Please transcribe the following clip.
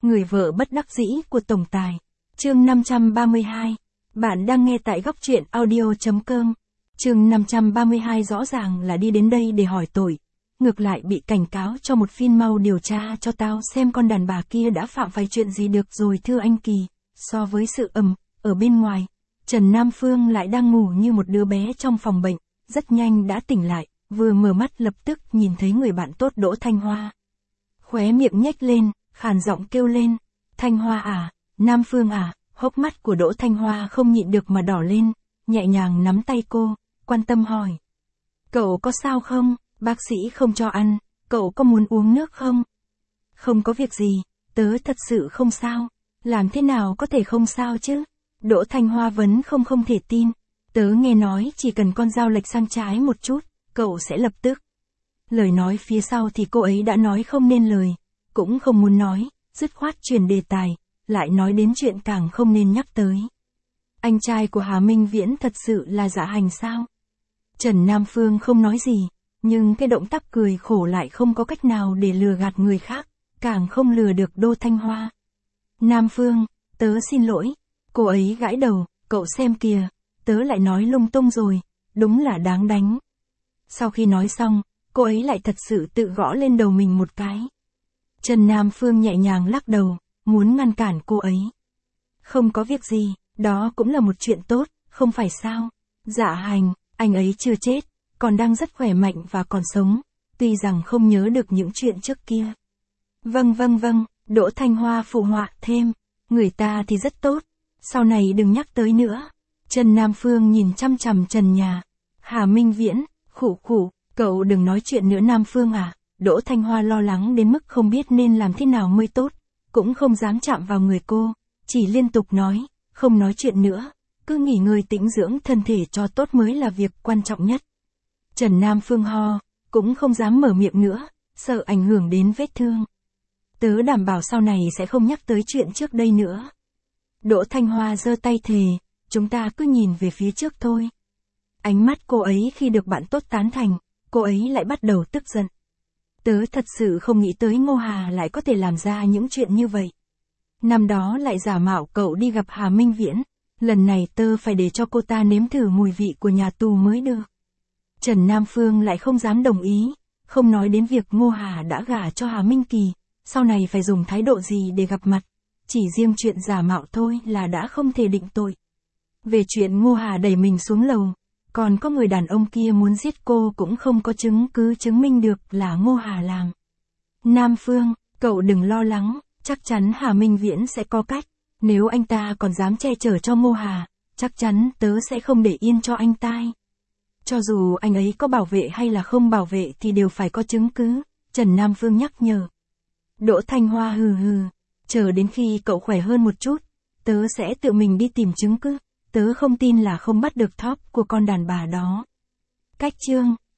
Người vợ bất đắc dĩ của tổng tài. Chương 532. Bạn đang nghe tại góc truyện audio.com. Chương 532 rõ ràng là đi đến đây để hỏi tội. Ngược lại bị cảnh cáo cho một phiên, mau điều tra cho tao xem con đàn bà kia đã phạm phải chuyện gì được rồi thưa anh Kỳ. So với sự ở bên ngoài, Trần Nam Phương lại đang ngủ như một đứa bé trong phòng bệnh, rất nhanh đã tỉnh lại, vừa mở mắt lập tức nhìn thấy người bạn tốt Đỗ Thanh Hoa. Khóe miệng nhếch lên, khàn giọng kêu lên, Thanh Hoa à, Nam Phương à, hốc mắt của Đỗ Thanh Hoa không nhịn được mà đỏ lên, nhẹ nhàng nắm tay cô, quan tâm hỏi. Cậu có sao không, bác sĩ không cho ăn, cậu có muốn uống nước không? Không có việc gì, tớ thật sự không sao, làm thế nào có thể không sao chứ? Đỗ Thanh Hoa vẫn không thể tin, tớ nghe nói chỉ cần con dao lệch sang trái một chút, cậu sẽ lập tức. Lời nói phía sau thì cô ấy đã nói không nên lời, cũng không muốn nói, dứt khoát chuyển đề tài, lại nói đến chuyện càng không nên nhắc tới. Anh trai của Hà Minh Viễn thật sự là dạ hành sao? Trần Nam Phương không nói gì, nhưng cái động tác cười khổ lại không có cách nào để lừa gạt người khác, càng không lừa được Đỗ Thanh Hoa. Nam Phương, tớ xin lỗi, cô ấy gãi đầu, cậu xem kìa, tớ lại nói lung tung rồi, đúng là đáng đánh. Sau khi nói xong, cô ấy lại thật sự tự gõ lên đầu mình một cái. Trần Nam Phương nhẹ nhàng lắc đầu, muốn ngăn cản cô ấy. Không có việc gì, đó cũng là một chuyện tốt, không phải sao? Dạ hành, anh ấy chưa chết, còn đang rất khỏe mạnh và còn sống, tuy rằng không nhớ được những chuyện trước kia. Vâng, Đỗ Thanh Hoa phụ họa thêm, người ta thì rất tốt, sau này đừng nhắc tới nữa. Trần Nam Phương nhìn chăm chằm trần nhà. Hà Minh Viễn, khụ, cậu đừng nói chuyện nữa Nam Phương à. Đỗ Thanh Hoa lo lắng đến mức không biết nên làm thế nào mới tốt, cũng không dám chạm vào người cô, chỉ liên tục nói, không nói chuyện nữa, cứ nghỉ ngơi tĩnh dưỡng thân thể cho tốt mới là việc quan trọng nhất. Trần Nam Phương ho, cũng không dám mở miệng nữa, sợ ảnh hưởng đến vết thương. Tớ đảm bảo sau này sẽ không nhắc tới chuyện trước đây nữa. Đỗ Thanh Hoa giơ tay thề, chúng ta cứ nhìn về phía trước thôi. Ánh mắt cô ấy khi được bạn tốt tán thành, cô ấy lại bắt đầu tức giận. Tớ thật sự không nghĩ tới Ngô Hà lại có thể làm ra những chuyện như vậy. Năm đó lại giả mạo cậu đi gặp Hà Minh Viễn, lần này tớ phải để cho cô ta nếm thử mùi vị của nhà tù mới được. Trần Nam Phương lại không dám đồng ý, không nói đến việc Ngô Hà đã gả cho Hà Minh Kỳ, sau này phải dùng thái độ gì để gặp mặt, chỉ riêng chuyện giả mạo thôi là đã không thể định tội. Về chuyện Ngô Hà đẩy mình xuống lầu, còn có người đàn ông kia muốn giết cô cũng không có chứng cứ chứng minh được là Ngô Hà làm. Nam Phương, cậu đừng lo lắng, chắc chắn Hà Minh Viễn sẽ có cách, nếu anh ta còn dám che chở cho Ngô Hà, chắc chắn tớ sẽ không để yên cho anh ta. Cho dù anh ấy có bảo vệ hay là không bảo vệ thì đều phải có chứng cứ, Trần Nam Phương nhắc nhở. Đỗ Thanh Hoa hừ, chờ đến khi cậu khỏe hơn một chút, tớ sẽ tự mình đi tìm chứng cứ, tớ không tin là không bắt được top của con đàn bà đó. Cách chương